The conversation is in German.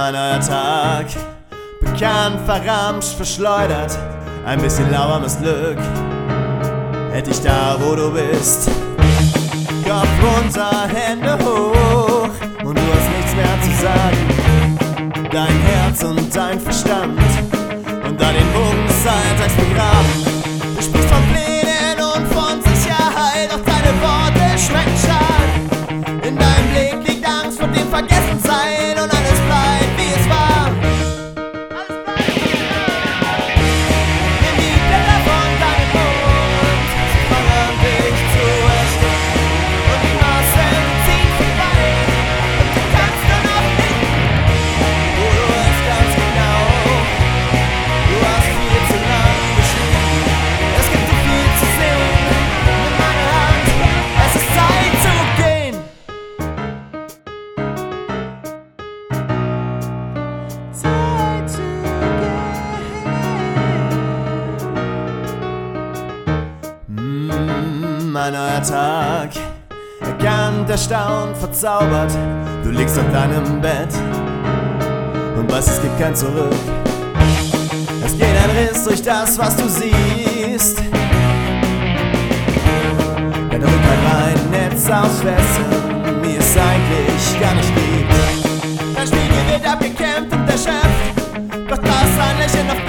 Ein neuer Tag, bekannt, verramscht, verschleudert, ein bisschen lauwarmes Glück. Hätte ich da, wo du bist, Kopf runter, Hände hoch, und du hast nichts mehr zu sagen. Dein Herz und dein Verstand unter den Bogen des Alltags begraben. Du sprichst von Plänen und von Sicherheit, doch deine Worte schmecken schad. In deinem Blick liegt Angst vor dem Vergessensein und alles bleibt wie es war. Alles bleibt wie es war. Nimm die Blätter von deinem Mund, sie fangen an dich zu erstarren, und die Massen ziehen vorbei und du kannst nur noch nicht. Oh, du weißt ganz genau, du hast viel zu lang geschrieben. Es gibt so viel zu sehen. Nimm meine Hand, es ist Zeit zu gehen. Zeit zu gehen. Ein neuer Tag, erkannt, erstaunt, verzaubert. Du liegst auf deinem Bett und weißt, es gibt kein Zurück. Es geht ein Riss durch das, was du siehst. Der Rückhalt war ein Netz aus Fesseln, wie es eigentlich gar nicht gibt. Dein Spiegel wird abgekämpft und erschöpft, doch das ein Lächeln auf